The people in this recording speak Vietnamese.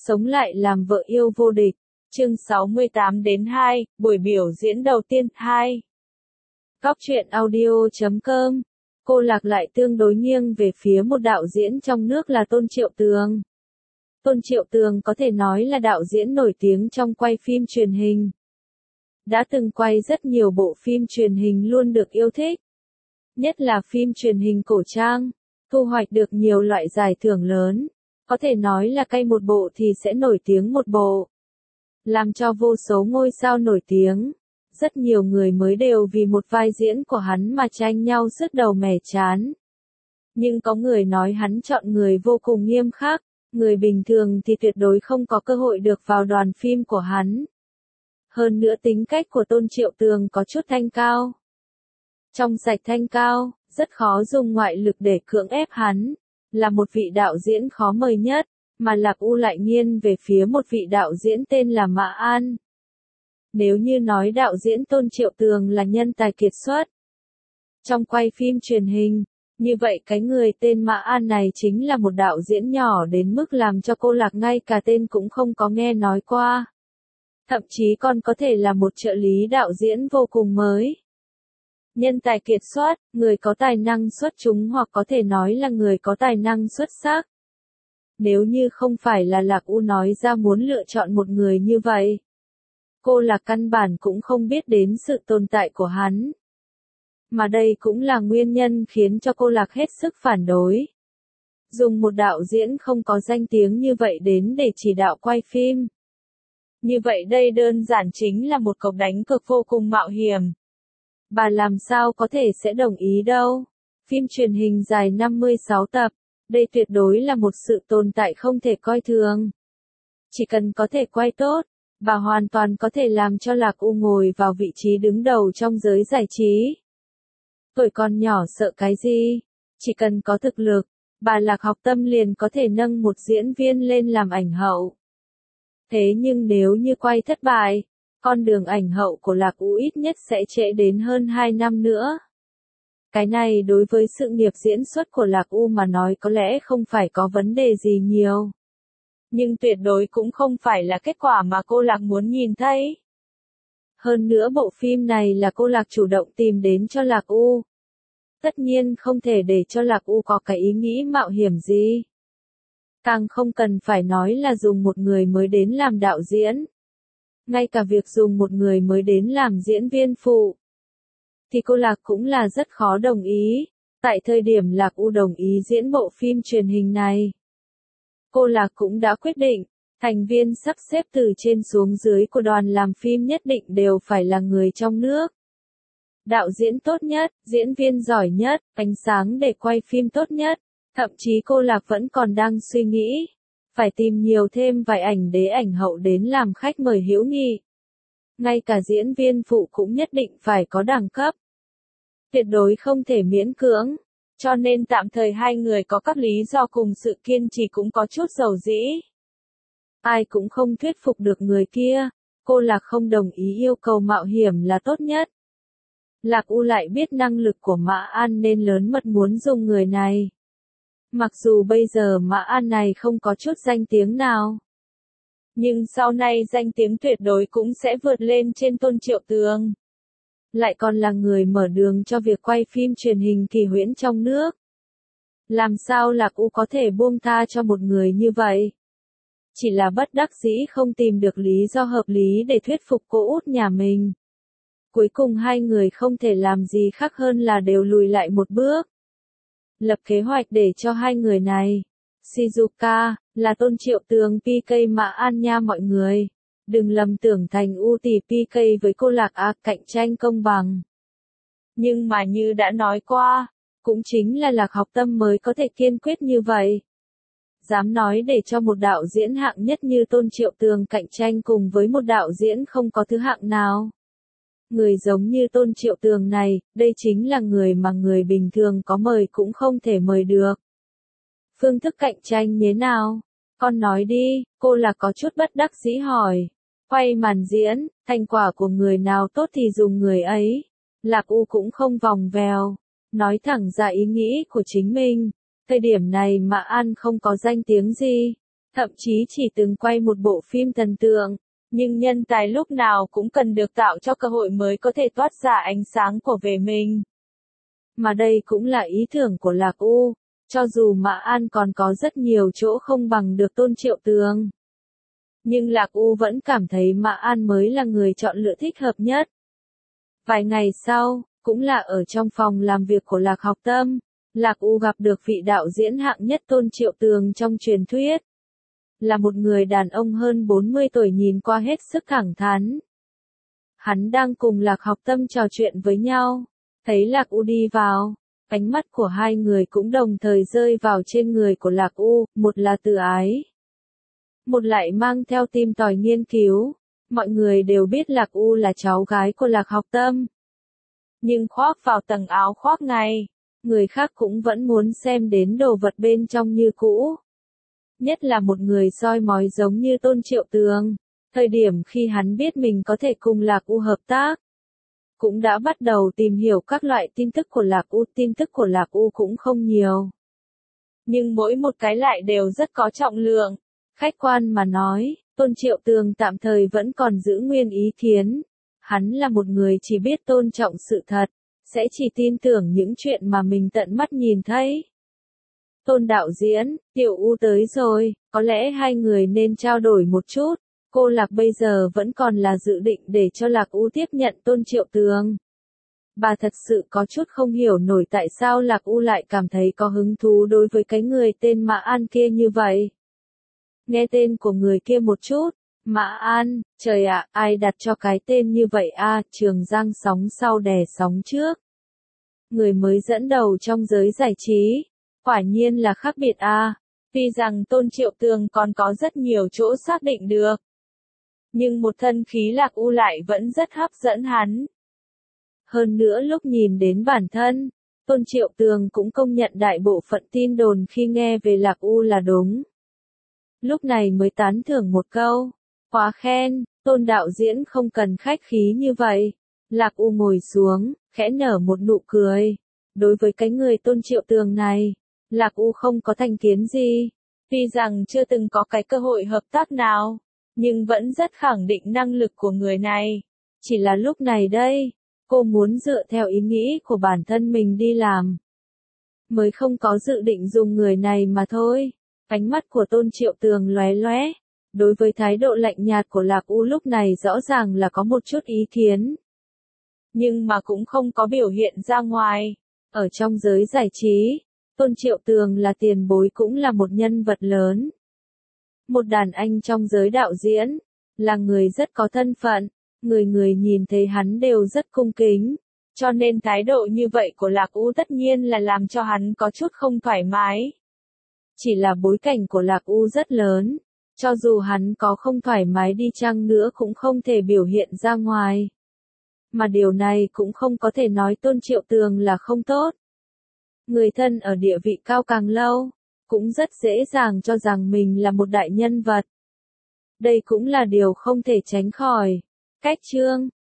sống lại làm vợ yêu vô địch. Chương 68-2, buổi biểu diễn đầu tiên 2. Góc truyện audio.com. Cô Lạc lại tương đối nghiêng về phía một đạo diễn trong nước là Tôn Triệu Tường. Tôn Triệu Tường có thể nói là đạo diễn nổi tiếng trong quay phim truyền hình. Đã từng quay rất nhiều bộ phim truyền hình luôn được yêu thích. Nhất là phim truyền hình cổ trang, thu hoạch được nhiều loại giải thưởng lớn. Có thể nói là cay một bộ thì sẽ nổi tiếng một bộ. Làm cho vô số ngôi sao nổi tiếng. Rất nhiều người mới đều vì một vai diễn của hắn mà tranh nhau sứt đầu mẻ trán. Nhưng có người nói hắn chọn người vô cùng nghiêm khắc, người bình thường thì tuyệt đối không có cơ hội được vào đoàn phim của hắn. Hơn nữa tính cách của Tôn Triệu Tường có chút thanh cao. Trong sạch thanh cao, rất khó dùng ngoại lực để cưỡng ép hắn, là một vị đạo diễn khó mời nhất, mà Lạc U lại nghiêng về phía một vị đạo diễn tên là Mã An. Nếu như nói đạo diễn Tôn Triệu Tường là nhân tài kiệt xuất trong quay phim truyền hình, như vậy cái người tên Mã An này chính là một đạo diễn nhỏ đến mức làm cho cô Lạc ngay cả tên cũng không có nghe nói qua. Thậm chí còn có thể là một trợ lý đạo diễn vô cùng mới. Nhân tài kiệt xuất, người có tài năng xuất chúng hoặc có thể nói là người có tài năng xuất sắc. Nếu như không phải là Lạc U nói ra muốn lựa chọn một người như vậy, cô Lạc căn bản cũng không biết đến sự tồn tại của hắn. Mà đây cũng là nguyên nhân khiến cho cô Lạc hết sức phản đối. Dùng một đạo diễn không có danh tiếng như vậy đến để chỉ đạo quay phim. Như vậy đây đơn giản chính là một cuộc đánh cược vô cùng mạo hiểm. Bà làm sao có thể sẽ đồng ý đâu. Phim truyền hình dài 56 tập, đây tuyệt đối là một sự tồn tại không thể coi thường. Chỉ cần có thể quay tốt, bà hoàn toàn có thể làm cho Lạc U ngồi vào vị trí đứng đầu trong giới giải trí. Tuổi còn nhỏ sợ cái gì? Chỉ cần có thực lực, bà Lạc Học Tâm liền có thể nâng một diễn viên lên làm ảnh hậu. Thế nhưng nếu như quay thất bại, con đường ảnh hậu của Lạc U ít nhất sẽ trễ đến hơn 2 năm nữa. Cái này đối với sự nghiệp diễn xuất của Lạc U mà nói có lẽ không phải có vấn đề gì nhiều. Nhưng tuyệt đối cũng không phải là kết quả mà cô Lạc muốn nhìn thấy. Hơn nữa bộ phim này là cô Lạc chủ động tìm đến cho Lạc U. Tất nhiên không thể để cho Lạc U có cái ý nghĩ mạo hiểm gì. Càng không cần phải nói là dùng một người mới đến làm đạo diễn. Ngay cả việc dùng một người mới đến làm diễn viên phụ, thì cô Lạc cũng là rất khó đồng ý. Tại thời điểm Lạc U đồng ý diễn bộ phim truyền hình này, cô Lạc cũng đã quyết định, thành viên sắp xếp từ trên xuống dưới của đoàn làm phim nhất định đều phải là người trong nước. Đạo diễn tốt nhất, diễn viên giỏi nhất, ánh sáng để quay phim tốt nhất. Thậm chí cô Lạc vẫn còn đang suy nghĩ, phải tìm nhiều thêm vài ảnh đế ảnh hậu đến làm khách mời hữu nghị. Ngay cả diễn viên phụ cũng nhất định phải có đẳng cấp. Tuyệt đối không thể miễn cưỡng. Cho nên tạm thời hai người có các lý do cùng sự kiên trì cũng có chút dầu dĩ. Ai cũng không thuyết phục được người kia. Cô Lạc không đồng ý yêu cầu mạo hiểm là tốt nhất. Lạc U lại biết năng lực của Mã An nên lớn mật muốn dùng người này. Mặc dù bây giờ Mã An này không có chút danh tiếng nào, nhưng sau này danh tiếng tuyệt đối cũng sẽ vượt lên trên Tôn Triệu Tường. Lại còn là người mở đường cho việc quay phim truyền hình kỳ huyễn trong nước. Làm sao Lạc U có thể buông tha cho một người như vậy? Chỉ là bất đắc dĩ không tìm được lý do hợp lý để thuyết phục cô út nhà mình. Cuối cùng hai người không thể làm gì khác hơn là đều lùi lại một bước. Lập kế hoạch để cho hai người này. Shizuka, là Tôn Triệu Tường PK Mã An nha mọi người. Đừng lầm tưởng thành U tỷ PK với cô Lạc A cạnh tranh công bằng. Nhưng mà như đã nói qua, cũng chính là Lạc Học Tâm mới có thể kiên quyết như vậy. Dám nói để cho một đạo diễn hạng nhất như Tôn Triệu Tường cạnh tranh cùng với một đạo diễn không có thứ hạng nào. Người giống như Tôn Triệu Tường này, đây chính là người mà người bình thường có mời cũng không thể mời được. Phương thức cạnh tranh thế nào? Con nói đi, cô là có chút bất đắc dĩ hỏi. Quay màn diễn, thành quả của người nào tốt thì dùng người ấy. Lạc U cũng không vòng vèo, nói thẳng ra ý nghĩ của chính mình. Thời điểm này Mã An không có danh tiếng gì. thậm chí chỉ từng quay một bộ phim thần tượng, nhưng nhân tài lúc nào cũng cần được tạo cho cơ hội mới có thể toát ra ánh sáng của về mình. Mà đây cũng là ý tưởng của Lạc U, cho dù Mã An còn có rất nhiều chỗ không bằng được Tôn Triệu Tường. Nhưng Lạc U vẫn cảm thấy Mã An mới là người chọn lựa thích hợp nhất. Vài ngày sau, cũng là ở trong phòng làm việc của Lạc Học Tâm, Lạc U gặp được vị đạo diễn hạng nhất Tôn Triệu Tường trong truyền thuyết. Là một người đàn ông hơn 40 tuổi nhìn qua hết sức thẳng thắn. Hắn đang cùng Lạc Học Tâm trò chuyện với nhau, thấy Lạc U đi vào, ánh mắt của hai người cũng đồng thời rơi vào trên người của Lạc U, một là từ ái, một lại mang theo tìm tòi nghiên cứu. Mọi người đều biết Lạc U là cháu gái của Lạc Học Tâm. Nhưng khoác vào tầng áo khoác này, người khác cũng vẫn muốn xem đến đồ vật bên trong như cũ. Nhất là một người soi mói giống như Tôn Triệu Tường, thời điểm khi hắn biết mình có thể cùng Lạc U hợp tác, cũng đã bắt đầu tìm hiểu các loại tin tức của Lạc U. Tin tức của Lạc U cũng không nhiều, nhưng mỗi một cái lại đều rất có trọng lượng. Khách quan mà nói, Tôn Triệu Tường tạm thời vẫn còn giữ nguyên ý kiến. Hắn là một người chỉ biết tôn trọng sự thật, sẽ chỉ tin tưởng những chuyện mà mình tận mắt nhìn thấy. Tôn đạo diễn, Tiểu U tới rồi, có lẽ hai người nên trao đổi một chút. Cô Lạc bây giờ vẫn còn là dự định để cho Lạc U tiếp nhận Tôn Triệu Tường. Bà thật sự có chút không hiểu nổi tại sao Lạc U lại cảm thấy có hứng thú đối với cái người tên Mã An kia như vậy. Nghe tên của người kia một chút, Mã An, trời ạ, ai đặt cho cái tên như vậy a? Trường Giang sóng sau đè sóng trước. Người mới dẫn đầu trong giới giải trí, quả nhiên là khác biệt a. Tuy rằng Tôn Triệu Tường còn có rất nhiều chỗ xác định được, nhưng một thân khí Lạc U lại vẫn rất hấp dẫn hắn. Hơn nữa lúc nhìn đến bản thân, Tôn Triệu Tường cũng công nhận đại bộ phận tin đồn khi nghe về Lạc U là đúng. Lúc này mới tán thưởng một câu, quá khen, Tôn đạo diễn không cần khách khí như vậy. Lạc U ngồi xuống, khẽ nở một nụ cười. Đối với cái người Tôn Triệu Tường này, Lạc U không có thành kiến gì. Tuy rằng chưa từng có cái cơ hội hợp tác nào, nhưng vẫn rất khẳng định năng lực của người này. Chỉ là lúc này đây, cô muốn dựa theo ý nghĩ của bản thân mình đi làm, mới không có dự định dùng người này mà thôi. Ánh mắt của Tôn Triệu Tường lóe lóe. Đối với thái độ lạnh nhạt của Lạc U lúc này rõ ràng là có một chút ý kiến, nhưng mà cũng không có biểu hiện ra ngoài. Ở trong giới giải trí, Tôn Triệu Tường là tiền bối cũng là một nhân vật lớn. Một đàn anh trong giới đạo diễn, là người rất có thân phận, người người nhìn thấy hắn đều rất cung kính. Cho nên thái độ như vậy của Lạc U tất nhiên là làm cho hắn có chút không thoải mái. Chỉ là bối cảnh của Lạc U rất lớn, cho dù hắn có không thoải mái đi chăng nữa cũng không thể biểu hiện ra ngoài. Mà điều này cũng không có thể nói Tôn Triệu Tường là không tốt. Người thân ở địa vị cao càng lâu, cũng rất dễ dàng cho rằng mình là một đại nhân vật. Đây cũng là điều không thể tránh khỏi. Cách chương